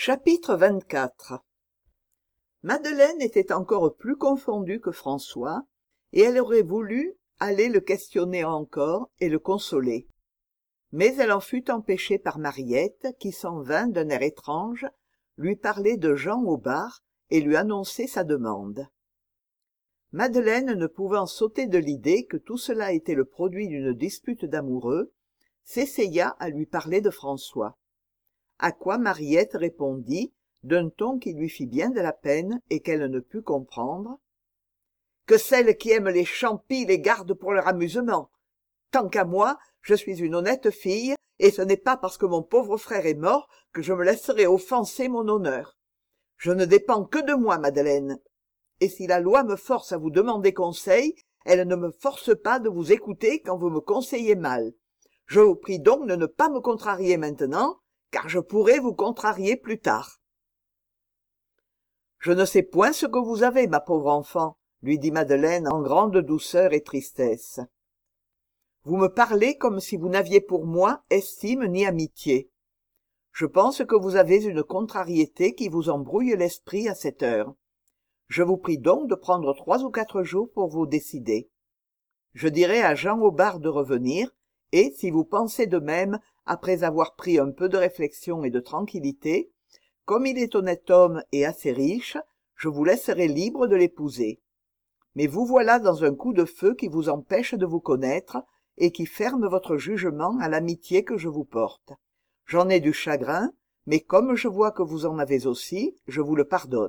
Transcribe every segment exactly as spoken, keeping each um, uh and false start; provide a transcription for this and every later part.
Chapitre vingt-quatre. Madeleine était encore plus confondue que François, et elle aurait voulu aller le questionner encore et le consoler. Mais elle en fut empêchée par Mariette, qui s'en vint d'un air étrange lui parler de Jean au bar et lui annoncer sa demande. Madeleine, ne pouvant s'ôter de l'idée que tout cela était le produit d'une dispute d'amoureux, s'essaya à lui parler de François. À quoi Mariette répondit, d'un ton qui lui fit bien de la peine et qu'elle ne put comprendre, « Que celles qui aiment les champis les gardent pour leur amusement. Tant qu'à moi, je suis une honnête fille, et ce n'est pas parce que mon pauvre frère est mort que je me laisserai offenser mon honneur. Je ne dépends que de moi, Madeleine. Et si la loi me force à vous demander conseil, elle ne me force pas de vous écouter quand vous me conseillez mal. Je vous prie donc de ne pas me contrarier maintenant, car je pourrai vous contrarier plus tard. »« Je ne sais point ce que vous avez, ma pauvre enfant, » lui dit Madeleine en grande douceur et tristesse. « Vous me parlez comme si vous n'aviez pour moi estime ni amitié. Je pense que vous avez une contrariété qui vous embrouille l'esprit à cette heure. Je vous prie donc de prendre trois ou quatre jours pour vous décider. Je dirai à Jean Aubard de revenir, et, si vous pensez de même, après avoir pris un peu de réflexion et de tranquillité, comme il est honnête homme et assez riche, je vous laisserai libre de l'épouser. Mais vous voilà dans un coup de feu qui vous empêche de vous connaître et qui ferme votre jugement à l'amitié que je vous porte. J'en ai du chagrin, mais comme je vois que vous en avez aussi, je vous le pardonne. »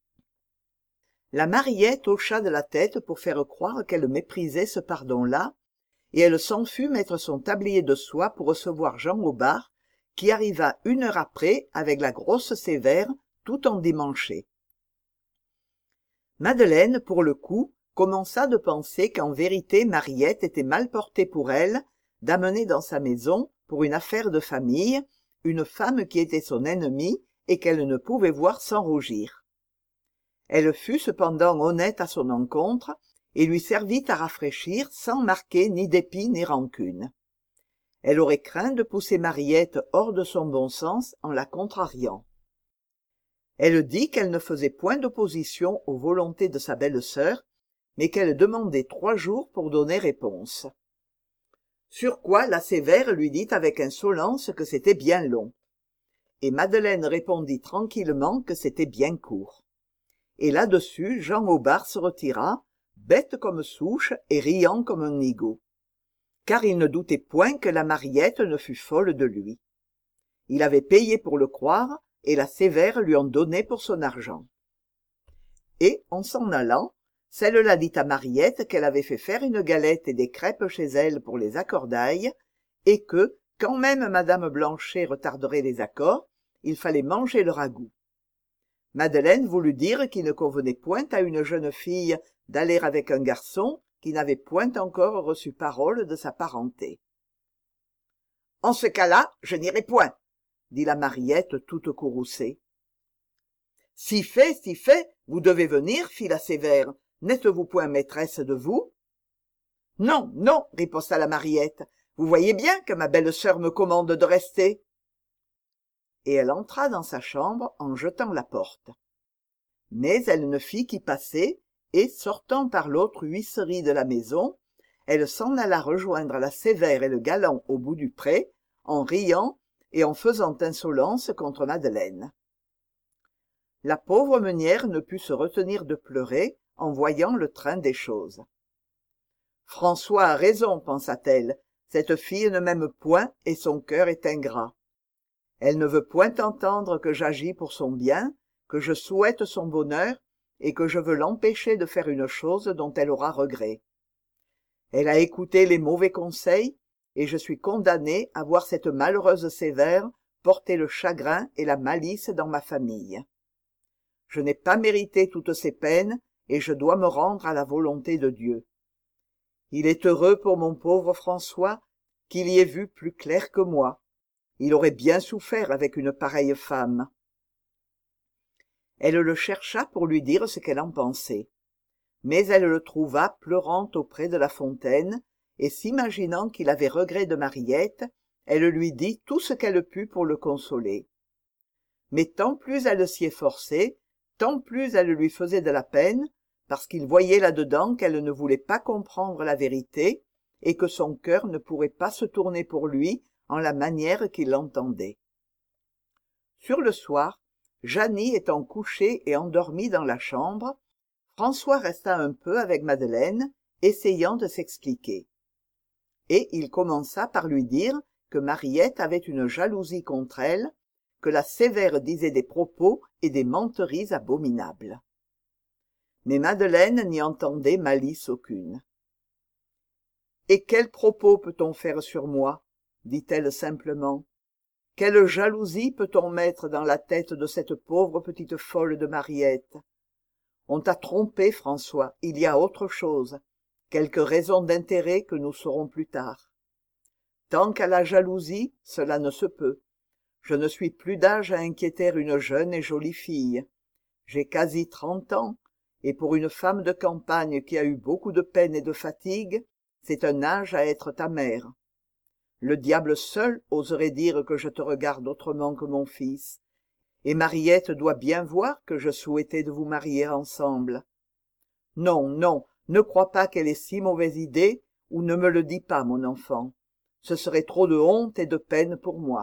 La Mariette hocha de la tête pour faire croire qu'elle méprisait ce pardon-là, et elle s'en fut mettre son tablier de soie pour recevoir Jean Aubard, qui arriva une heure après avec la grosse sévère tout endimanchée. Madeleine, pour le coup, commença de penser qu'en vérité Mariette était mal portée pour elle d'amener dans sa maison, pour une affaire de famille, une femme qui était son ennemie et qu'elle ne pouvait voir sans rougir. Elle fut cependant honnête à son encontre, et lui servit à rafraîchir sans marquer ni dépit ni rancune. Elle aurait craint de pousser Mariette hors de son bon sens en la contrariant. Elle dit qu'elle ne faisait point d'opposition aux volontés de sa belle-sœur, mais qu'elle demandait trois jours pour donner réponse. Sur quoi la sévère lui dit avec insolence que c'était bien long. Et Madeleine répondit tranquillement que c'était bien court. Et là-dessus Jean Aubard se retira, bête comme souche et riant comme un nigaud. Car il ne doutait point que la Mariette ne fût folle de lui. Il avait payé pour le croire, et la sévère lui en donnait pour son argent. Et, en s'en allant, celle-là dit à Mariette qu'elle avait fait faire une galette et des crêpes chez elle pour les accordailles, et que, quand même madame Blanchet retarderait les accords, il fallait manger le ragoût. Madeleine voulut dire qu'il ne convenait point à une jeune fille d'aller avec un garçon qui n'avait point encore reçu parole de sa parenté. « En ce cas-là, je n'irai point, » dit la Mariette toute courroucée. « Si fait, si fait, vous devez venir, fit la sévère. N'êtes-vous point maîtresse de vous ?»« Non, non, riposta la Mariette. Vous voyez bien que ma belle-sœur me commande de rester. » Et elle entra dans sa chambre en jetant la porte. Mais elle ne fit qu'y passer, et, sortant par l'autre huisserie de la maison, elle s'en alla rejoindre la sévère et le galant au bout du pré, en riant et en faisant insolence contre Madeleine. La pauvre meunière ne put se retenir de pleurer en voyant le train des choses. « François a raison, pensa-t-elle, cette fille ne m'aime point et son cœur est ingrat. Elle ne veut point entendre que j'agis pour son bien, que je souhaite son bonheur et que je veux l'empêcher de faire une chose dont elle aura regret. Elle a écouté les mauvais conseils, et je suis condamnée à voir cette malheureuse sévère porter le chagrin et la malice dans ma famille. Je n'ai pas mérité toutes ces peines, et je dois me rendre à la volonté de Dieu. Il est heureux pour mon pauvre François qu'il y ait vu plus clair que moi. Il aurait bien souffert avec une pareille femme. » Elle le chercha pour lui dire ce qu'elle en pensait. Mais elle le trouva pleurant auprès de la fontaine, et s'imaginant qu'il avait regret de Mariette, elle lui dit tout ce qu'elle put pour le consoler. mais tant plus elle s'y efforçait, tant plus elle lui faisait de la peine, parce qu'il voyait là-dedans qu'elle ne voulait pas comprendre la vérité, et que son cœur ne pourrait pas se tourner pour lui en la manière qu'il l'entendait. Sur le soir, Jeannie étant couchée et endormie dans la chambre, François resta un peu avec Madeleine, essayant de s'expliquer. Et il commença par lui dire que Mariette avait une jalousie contre elle, que la sévère disait des propos et des menteries abominables. Mais Madeleine n'y entendait malice aucune. « Et quels propos peut-on faire sur moi ?» dit-elle simplement. « Quelle jalousie peut-on mettre dans la tête de cette pauvre petite folle de Mariette ? On t'a trompé, François, il y a autre chose, quelques raisons d'intérêt que nous saurons plus tard. Tant qu'à la jalousie, cela ne se peut. Je ne suis plus d'âge à inquiéter une jeune et jolie fille. J'ai quasi trente ans, et pour une femme de campagne qui a eu beaucoup de peine et de fatigue, c'est un âge à être ta mère. Le diable seul oserait dire que je te regarde autrement que mon fils, et Mariette doit bien voir que je souhaitais de vous marier ensemble. Non, non, ne crois pas qu'elle ait si mauvaise idée, ou ne me le dis pas, mon enfant. Ce serait trop de honte et de peine pour moi. »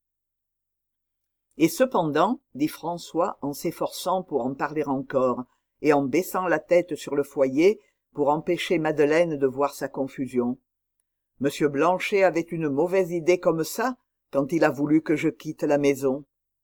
Et cependant, dit François en s'efforçant pour en parler encore, et en baissant la tête sur le foyer pour empêcher Madeleine de voir sa confusion, « Monsieur Blanchet avait une mauvaise idée comme ça quand il a voulu que je quitte la maison. »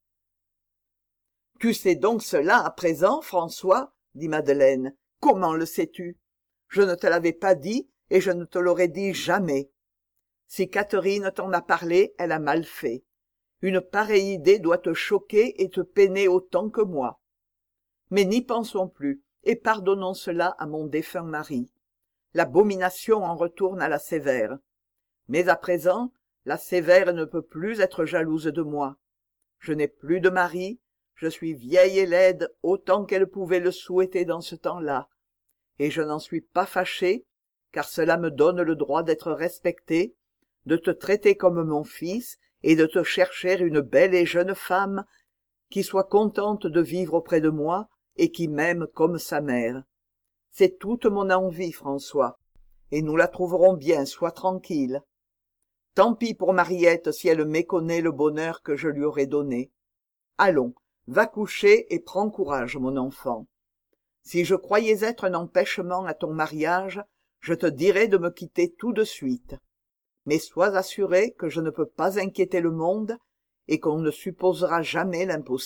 « Tu sais donc cela à présent, François, dit Madeleine. Comment le sais-tu? Je ne te l'avais pas dit et je ne te l'aurais dit jamais. Si Catherine t'en a parlé, elle a mal fait. Une pareille idée doit te choquer et te peiner autant que moi. Mais n'y pensons plus, et pardonnons cela à mon défunt mari. L'abomination en retourne à la sévère. Mais à présent, la sévère ne peut plus être jalouse de moi. Je n'ai plus de mari, je suis vieille et laide autant qu'elle pouvait le souhaiter dans ce temps-là, et je n'en suis pas fâchée, car cela me donne le droit d'être respectée, de te traiter comme mon fils et de te chercher une belle et jeune femme qui soit contente de vivre auprès de moi et qui m'aime comme sa mère. C'est toute mon envie, François, et nous la trouverons bien, sois tranquille. Tant pis pour Mariette si elle méconnaît le bonheur que je lui aurais donné. Allons, va coucher et prends courage, mon enfant. Si je croyais être un empêchement à ton mariage, je te dirais de me quitter tout de suite. Mais sois assuré que je ne peux pas inquiéter le monde et qu'on ne supposera jamais l'impossible. »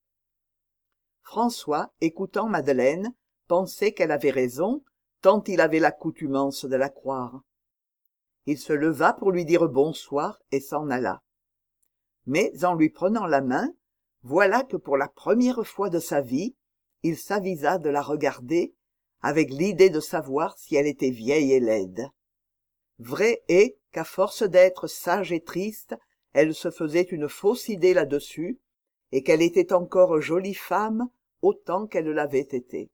François, écoutant Madeleine, pensait qu'elle avait raison, tant il avait l'accoutumance de la croire. Il se leva pour lui dire bonsoir et s'en alla. Mais en lui prenant la main, voilà que pour la première fois de sa vie, il s'avisa de la regarder, avec l'idée de savoir si elle était vieille et laide. Vrai est qu'à force d'être sage et triste, elle se faisait une fausse idée là-dessus, et qu'elle était encore jolie femme autant qu'elle l'avait été.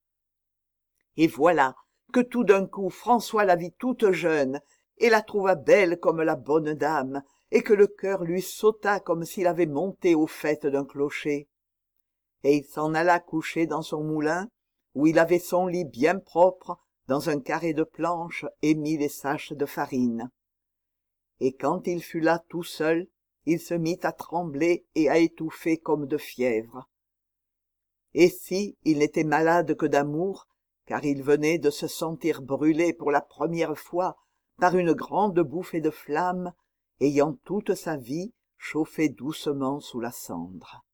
Et voilà que tout d'un coup François la vit toute jeune, et la trouva belle comme la bonne dame, et que le cœur lui sauta comme s'il avait monté au faîte d'un clocher. Et il s'en alla coucher dans son moulin, où il avait son lit bien propre, dans un carré de planches et mit les saches de farine. Et quand il fut là tout seul, il se mit à trembler et à étouffer comme de fièvre. Et si il n'était malade que d'amour, car il venait de se sentir brûlé pour la première fois par une grande bouffée de flamme, ayant toute sa vie chauffé doucement sous la cendre.